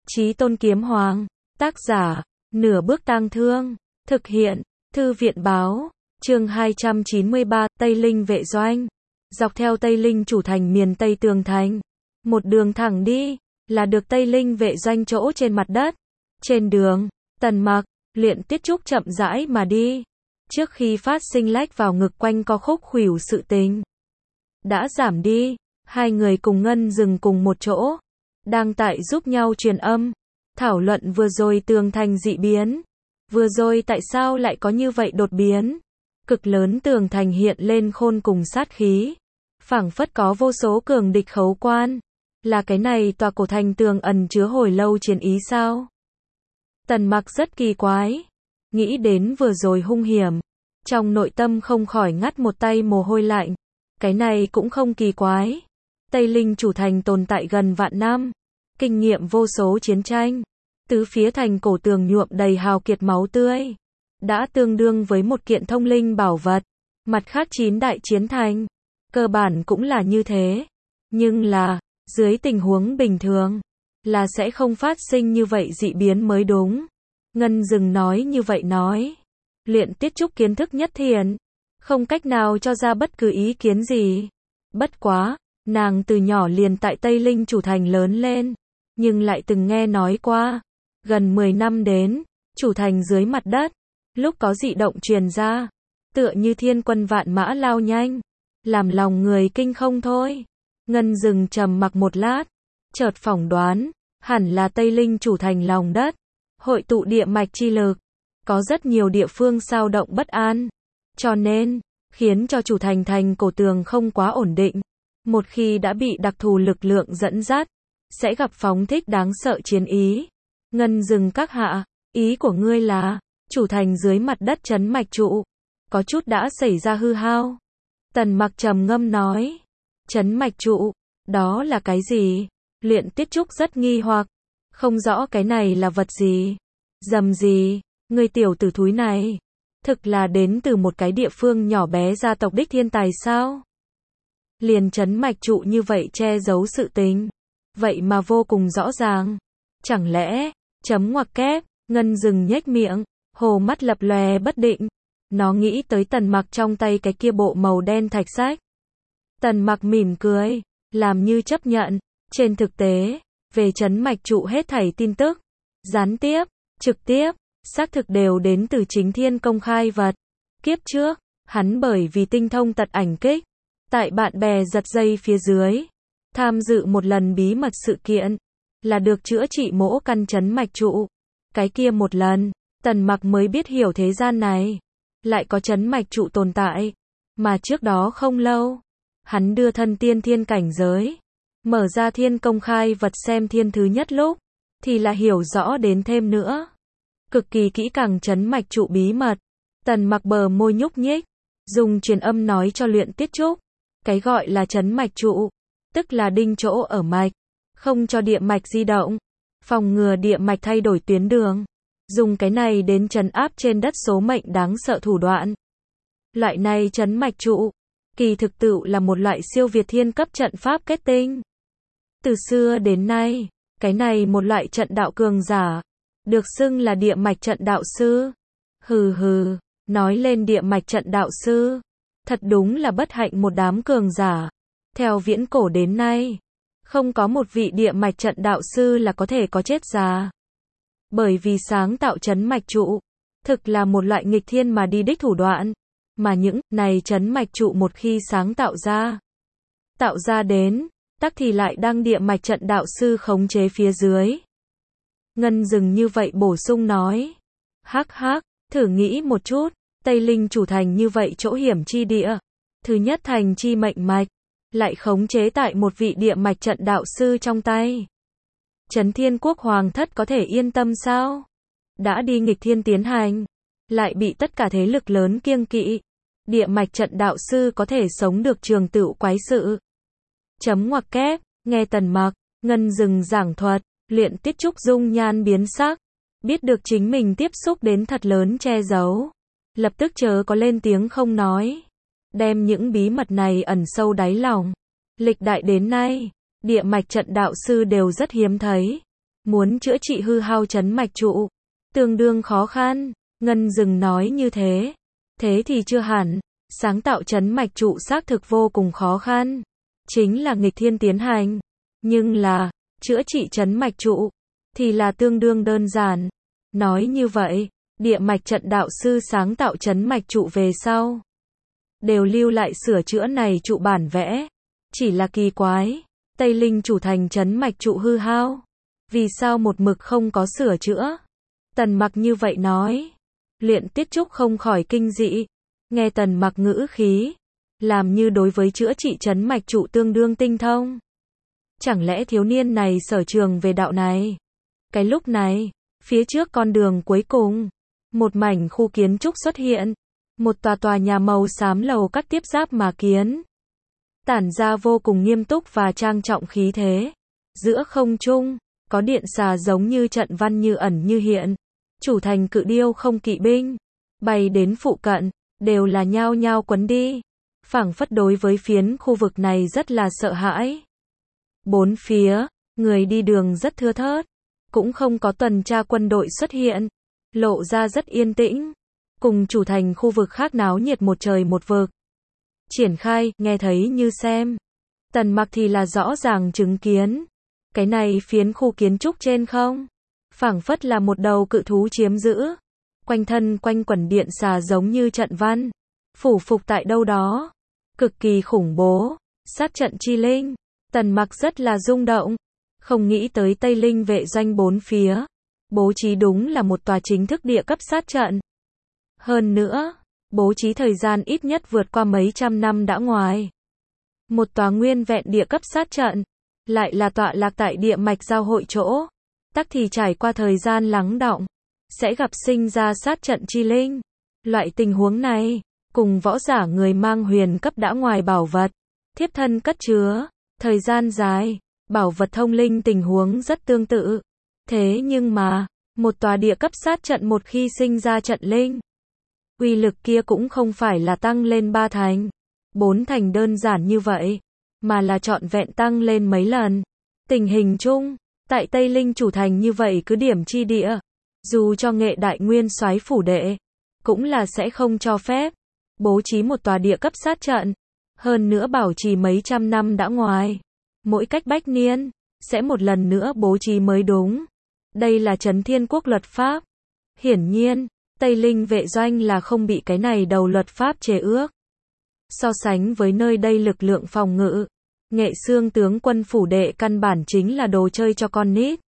Chí Tôn Kiếm Hoàng. Tác giả, Nửa Bước Tang Thương. Thực hiện, Thư viện Báo. Chương 293, Tây Linh Vệ Doanh. Dọc theo Tây Linh chủ thành miền Tây tường thành. Một đường thẳng đi, là được Tây Linh Vệ Doanh chỗ trên mặt đất. Trên đường, Tần Mặc, Luyện Tiết Trúc chậm rãi mà đi. Trước khi phát sinh lách vào ngực quanh co khúc khuỷu sự tình đã giảm đi, hai người cùng Ngân dừng cùng một chỗ, đang tại giúp nhau truyền âm, thảo luận vừa rồi tường thành dị biến. Vừa rồi tại sao lại có như vậy đột biến? Cực lớn tường thành hiện lên khôn cùng sát khí, phảng phất có vô số cường địch khấu quan. Là cái này tòa cổ thành tường ẩn chứa hồi lâu chiến ý sao? Tần Mặc rất kỳ quái, nghĩ đến vừa rồi hung hiểm, trong nội tâm không khỏi ngắt một tay mồ hôi lạnh. Cái này cũng không kỳ quái. Tây Linh chủ thành tồn tại gần vạn năm, kinh nghiệm vô số chiến tranh, tứ phía thành cổ tường nhuộm đầy hào kiệt máu tươi, đã tương đương với một kiện thông linh bảo vật. Mặt khác 9 đại chiến thành, cơ bản cũng là như thế. Nhưng là, dưới tình huống bình thường, là sẽ không phát sinh như vậy dị biến mới đúng. Ngân dừng nói như vậy nói. Luyện Tiết Trúc kiến thức nhất thiện, không cách nào cho ra bất cứ ý kiến gì. Bất quá, nàng từ nhỏ liền tại Tây Linh chủ thành lớn lên, nhưng lại từng nghe nói qua, gần 10 năm đến, chủ thành dưới mặt đất, lúc có dị động truyền ra, tựa như thiên quân vạn mã lao nhanh, làm lòng người kinh không thôi. Ngân dừng trầm mặc một lát, chợt phỏng đoán, hẳn là Tây Linh chủ thành lòng đất, hội tụ địa mạch chi lực, có rất nhiều địa phương xao động bất an, cho nên, khiến cho chủ thành thành cổ tường không quá ổn định. Một khi đã bị đặc thù lực lượng dẫn dắt, sẽ gặp phóng thích đáng sợ chiến ý. Ngân dừng các hạ, ý của ngươi là, chủ thành dưới mặt đất trấn mạch trụ, có chút đã xảy ra hư hao. Tần Mặc trầm ngâm nói, trấn mạch trụ, đó là cái gì? Luyện Tiết Trúc rất nghi hoặc, không rõ cái này là vật gì. Dầm gì, ngươi tiểu tử thúi này, thực là đến từ một cái địa phương nhỏ bé gia tộc đích thiên tài sao? Liền trấn mạch trụ như vậy che giấu sự tình, vậy mà vô cùng rõ ràng. Chẳng lẽ, chấm ngoặc kép, Ngân dừng nhếch miệng, hồ mắt lập lòe bất định. Nó nghĩ tới Tần Mặc trong tay cái kia bộ màu đen thạch sách. Tần Mặc mỉm cười, làm như chấp nhận. Trên thực tế, về trấn mạch trụ hết thảy tin tức, gián tiếp, trực tiếp, xác thực đều đến từ chính thiên công khai vật. Kiếp trước, hắn bởi vì tinh thông tật ảnh kích, tại bạn bè giật dây phía dưới, tham dự một lần bí mật sự kiện, là được chữa trị mỗ căn trấn mạch trụ. Cái kia một lần, Tần Mặc mới biết hiểu thế gian này lại có trấn mạch trụ tồn tại, mà trước đó không lâu, hắn đưa thân tiên thiên cảnh giới, mở ra thiên công khai vật xem thiên thứ nhất lúc, thì là hiểu rõ đến thêm nữa. Cực kỳ kỹ càng trấn mạch trụ bí mật. Tần Mặc bờ môi nhúc nhích, dùng truyền âm nói cho Luyện Tiết Trúc, cái gọi là trấn mạch trụ, tức là đinh chỗ ở mạch, không cho địa mạch di động, phòng ngừa địa mạch thay đổi tuyến đường, dùng cái này đến trấn áp trên đất số mệnh đáng sợ thủ đoạn. Loại này trấn mạch trụ, kỳ thực tự là một loại siêu việt thiên cấp trận pháp kết tinh. Từ xưa đến nay, cái này một loại trận đạo cường giả, được xưng là địa mạch trận đạo sư. Hừ hừ, nói lên địa mạch trận đạo sư, thật đúng là bất hạnh một đám cường giả. Theo viễn cổ đến nay, không có một vị địa mạch trận đạo sư là có thể có chết già. Bởi vì sáng tạo trấn mạch trụ, thực là một loại nghịch thiên mà đi đích thủ đoạn, mà những này trấn mạch trụ một khi sáng tạo ra đến, tắc thì lại đang địa mạch trận đạo sư khống chế phía dưới. Ngân dừng như vậy bổ sung nói, hắc hắc, thử nghĩ một chút, Tây Linh chủ thành như vậy chỗ hiểm chi địa, thứ nhất thành chi mệnh mạch, lại khống chế tại một vị địa mạch trận đạo sư trong tay. Trấn Thiên Quốc Hoàng thất có thể yên tâm sao? Đã đi nghịch thiên tiến hành, lại bị tất cả thế lực lớn kiêng kỵ. Địa mạch trận đạo sư có thể sống được trường tựu quái sự. Chấm ngoặc kép, nghe Tần Mặc, Ngân dừng giảng thuật, Luyện Tiết Trúc dung nhan biến sắc, biết được chính mình tiếp xúc đến thật lớn che giấu, lập tức chớ có lên tiếng không nói, đem những bí mật này ẩn sâu đáy lòng. Lịch đại đến nay, địa mạch trận đạo sư đều rất hiếm thấy, muốn chữa trị hư hao chấn mạch trụ, tương đương khó khăn. Ngân Dừng nói như thế. Thế thì chưa hẳn, sáng tạo chấn mạch trụ xác thực vô cùng khó khăn. Chính là nghịch thiên tiến hành. Nhưng là, chữa trị chấn mạch trụ, thì là tương đương đơn giản. Nói như vậy, địa mạch trận đạo sư sáng tạo chấn mạch trụ về sau, đều lưu lại sửa chữa này trụ bản vẽ. Chỉ là kỳ quái, Tây Linh chủ thành chấn mạch trụ hư hao, vì sao một mực không có sửa chữa? Tần Mặc như vậy nói. Luyện Tiết Trúc không khỏi kinh dị. Nghe Tần Mặc ngữ khí, làm như đối với chữa trị chấn mạch trụ tương đương tinh thông. Chẳng lẽ thiếu niên này sở trường về đạo này? Cái lúc này, phía trước con đường cuối cùng, một mảnh khu kiến trúc xuất hiện. Một tòa nhà màu xám lầu các tiếp giáp mà kiến, tản ra vô cùng nghiêm túc và trang trọng khí thế. Giữa không trung, có điện xà giống như trận văn như ẩn như hiện. Chủ thành cự điêu không kỵ binh, bay đến phụ cận, đều là nhao nhao quấn đi. Phảng phất đối với phiến khu vực này rất là sợ hãi. Bốn phía, người đi đường rất thưa thớt, cũng không có tuần tra quân đội xuất hiện, lộ ra rất yên tĩnh. Cùng chủ thành khu vực khác náo nhiệt một trời một vực. Triển Khai, nghe thấy như xem. Tần Mặc thì là rõ ràng chứng kiến. Cái này phiến khu kiến trúc trên không, phảng phất là một đầu cự thú chiếm giữ. Quanh thân quanh quẩn điện xà giống như trận văn, phủ phục tại đâu đó. Cực kỳ khủng bố, sát trận chi linh. Tần Mặc rất là rung động. Không nghĩ tới Tây Linh vệ doanh bốn phía, bố trí đúng là một tòa chính thức địa cấp sát trận. Hơn nữa, bố trí thời gian ít nhất vượt qua mấy trăm năm đã ngoài. Một tòa nguyên vẹn địa cấp sát trận, lại là tọa lạc tại địa mạch giao hội chỗ. Tắc thì trải qua thời gian lắng đọng, sẽ gặp sinh ra sát trận chi linh. Loại tình huống này, cùng võ giả người mang huyền cấp đã ngoài bảo vật, thiếp thân cất chứa, thời gian dài, bảo vật thông linh tình huống rất tương tự. Thế nhưng mà, một tòa địa cấp sát trận một khi sinh ra trận linh, uy lực kia cũng không phải là tăng lên 3 thành, 4 thành đơn giản như vậy, mà là trọn vẹn tăng lên mấy lần. Tình hình chung, tại Tây Linh chủ thành như vậy cứ điểm chi địa, dù cho Nghệ Đại Nguyên Soái phủ đệ, cũng là sẽ không cho phép bố trí một tòa địa cấp sát trận. Hơn nữa bảo trì mấy trăm năm đã ngoài, mỗi cách bách niên, sẽ một lần nữa bố trí mới đúng. Đây là Trấn Thiên Quốc luật pháp. Hiển nhiên, Tây Linh vệ doanh là không bị cái này đầu luật pháp chế ước. So sánh với nơi đây lực lượng phòng ngự, Nghệ Xương tướng quân phủ đệ căn bản chính là đồ chơi cho con nít.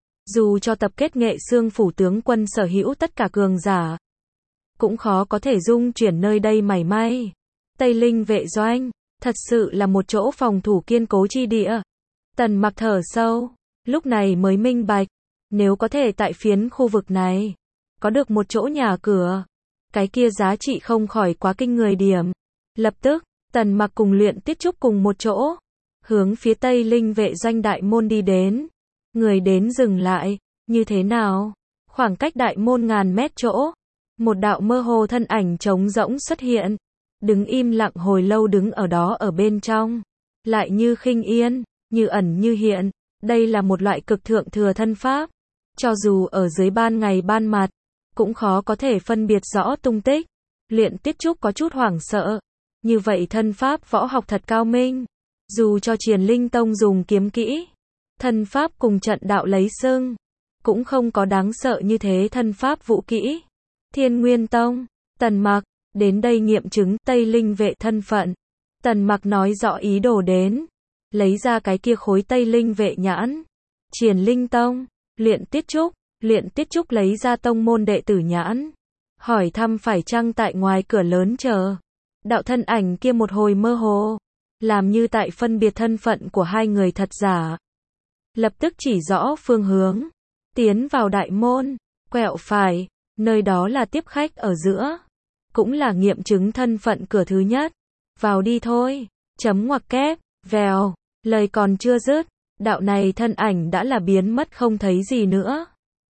Dù cho tập kết Nghệ Xương phủ tướng quân sở hữu tất cả cường giả, cũng khó có thể dung chuyển nơi đây mảy may. Tây Linh vệ doanh, thật sự là một chỗ phòng thủ kiên cố chi địa. Tần Mặc thở sâu, lúc này mới minh bạch, nếu có thể tại phiến khu vực này, có được một chỗ nhà cửa, cái kia giá trị không khỏi quá kinh người điểm. Lập tức, Tần Mặc cùng Luyện Tiết Trúc cùng một chỗ, hướng phía Tây Linh vệ doanh đại môn đi đến. Người đến dừng lại, như thế nào? Khoảng cách đại môn ngàn mét chỗ, một đạo mơ hồ thân ảnh trống rỗng xuất hiện, đứng im lặng hồi lâu đứng ở đó ở bên trong, lại như khinh yên, như ẩn như hiện. Đây là một loại cực thượng thừa thân pháp, cho dù ở dưới ban ngày ban mặt, cũng khó có thể phân biệt rõ tung tích. Luyện Tiết Trúc có chút hoảng sợ, như vậy thân pháp võ học thật cao minh, dù cho Triền Linh Tông dùng kiếm kỹ, thân pháp cùng trận đạo lấy xưng, cũng không có đáng sợ như thế thân pháp vũ kỹ. Thiên Nguyên Tông, Tần Mặc, đến đây nghiệm chứng Tây Linh vệ thân phận. Tần Mặc nói rõ ý đồ đến, lấy ra cái kia khối Tây Linh vệ nhãn. Triền Linh Tông, Luyện Tiết Trúc lấy ra tông môn đệ tử nhãn, hỏi thăm phải chăng tại ngoài cửa lớn chờ. Đạo thân ảnh kia một hồi mơ hồ, làm như tại phân biệt thân phận của hai người thật giả. Lập tức chỉ rõ phương hướng, tiến vào đại môn, quẹo phải, nơi đó là tiếp khách ở giữa, cũng là nghiệm chứng thân phận cửa thứ nhất. Vào đi thôi, chấm ngoặc kép, vèo, lời còn chưa dứt, đạo này thân ảnh đã là biến mất không thấy gì nữa.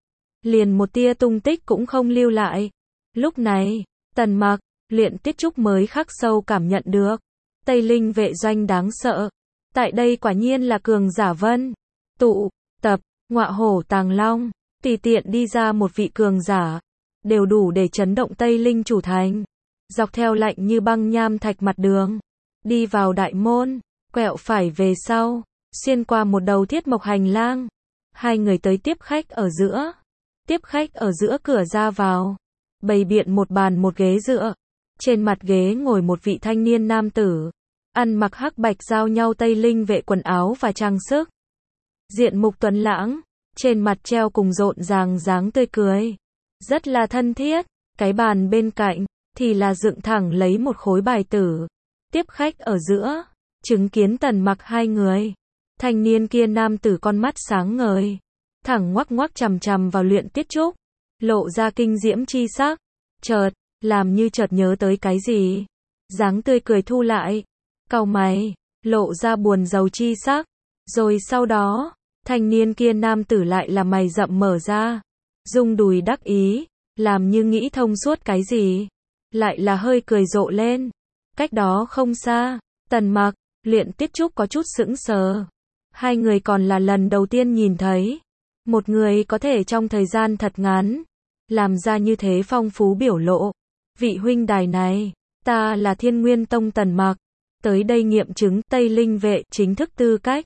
Liền một tia tung tích cũng không lưu lại. Lúc này, Tần Mặc, Luyện Tiết Trúc mới khắc sâu cảm nhận được, Tây Linh vệ doanh đáng sợ. Tại đây quả nhiên là cường giả vân tụ tập, ngọa hổ tàng long, tùy tiện đi ra một vị cường giả, đều đủ để chấn động Tây Linh chủ thành. Dọc theo lạnh như băng nham thạch mặt đường, đi vào đại môn, quẹo phải về sau, xuyên qua một đầu thiết mộc hành lang. Hai người tới tiếp khách ở giữa. Tiếp khách ở giữa cửa ra vào, bày biện một bàn một ghế dựa. Trên mặt ghế ngồi một vị thanh niên nam tử, ăn mặc hắc bạch giao nhau Tây Linh vệ quần áo và trang sức. Diện mục tuấn lãng, trên mặt treo cùng rộn ràng dáng tươi cười, rất là thân thiết. Cái bàn bên cạnh thì là dựng thẳng lấy một khối bài tử. Tiếp khách ở giữa, chứng kiến Tần Mặc hai người. Thanh niên kia nam tử con mắt sáng ngời, thẳng ngoắc ngoắc chằm chằm vào Luyện Tiết Trúc, lộ ra kinh diễm chi sắc. Chợt, làm như chợt nhớ tới cái gì, dáng tươi cười thu lại, cau mày, lộ ra buồn rầu chi sắc. Rồi sau đó, thanh niên kia nam tử lại là mày rậm mở ra, rung đùi đắc ý, làm như nghĩ thông suốt cái gì, lại là hơi cười rộ lên. Cách đó không xa, Tần Mặc, Luyện Tiết Trúc có chút sững sờ. Hai người còn là lần đầu tiên nhìn thấy một người có thể trong thời gian thật ngắn làm ra như thế phong phú biểu lộ. Vị huynh đài này, ta là Thiên Nguyên Tông Tần Mặc, tới đây nghiệm chứng Tây Linh vệ chính thức tư cách.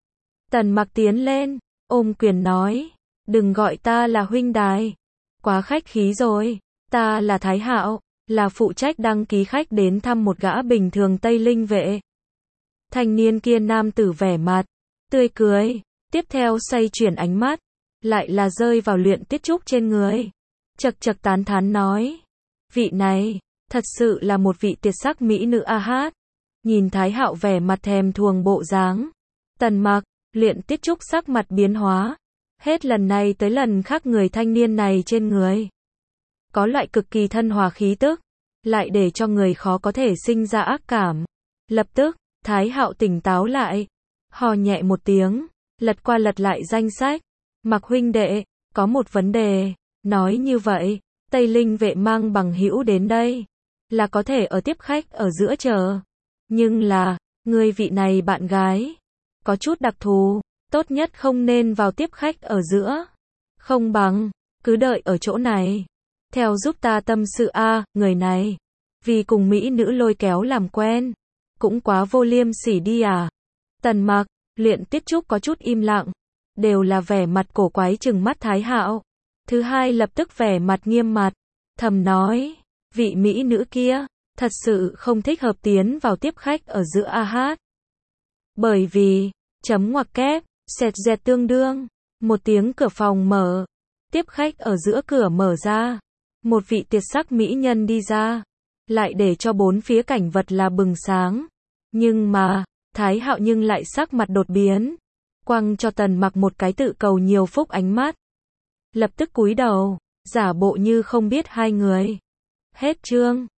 Tần Mặc tiến lên, ôm quyền nói, đừng gọi ta là huynh đài, quá khách khí rồi, ta là Thái Hạo, là phụ trách đăng ký khách đến thăm một gã bình thường Tây Linh vệ. Thanh niên kia nam tử vẻ mặt tươi cười, tiếp theo xoay chuyển ánh mắt, lại là rơi vào Luyện Tiết Trúc trên người. Chậc chậc tán thán nói, vị này, thật sự là một vị tuyệt sắc mỹ nữ a hát. Nhìn Thái Hạo vẻ mặt thèm thuồng bộ dáng, Tần Mặc, Luyện Tiết Trúc sắc mặt biến hóa. Hết lần này tới lần khác người thanh niên này trên người có loại cực kỳ thân hòa khí tức, lại để cho người khó có thể sinh ra ác cảm. Lập tức, Thái Hạo tỉnh táo lại, hò nhẹ một tiếng, lật qua lật lại danh sách. Mặc huynh đệ, có một vấn đề, nói như vậy, Tây Linh vệ mang bằng hữu đến đây, là có thể ở tiếp khách ở giữa chờ. Nhưng là, người vị này bạn gái, có chút đặc thù, tốt nhất không nên vào tiếp khách ở giữa. Không bằng, cứ đợi ở chỗ này. Theo giúp ta tâm sự a, người này, vì cùng mỹ nữ lôi kéo làm quen, cũng quá vô liêm sỉ đi à. Tần Mặc, Luyện Tiết Trúc có chút im lặng, đều là vẻ mặt cổ quái trừng mắt Thái Hạo. Thứ hai lập tức vẻ mặt nghiêm mặt, thầm nói, vị mỹ nữ kia, thật sự không thích hợp tiến vào tiếp khách ở giữa a hát. Bởi vì, chấm ngoặc kép, sẹt dẹt tương đương, một tiếng cửa phòng mở, tiếp khách ở giữa cửa mở ra, một vị tuyệt sắc mỹ nhân đi ra, lại để cho bốn phía cảnh vật là bừng sáng. Nhưng mà, Thái Hạo nhưng lại sắc mặt đột biến, quăng cho Tần Mặc một cái tự cầu nhiều phúc ánh mắt. Lập tức cúi đầu, giả bộ như không biết hai người. Hết chương.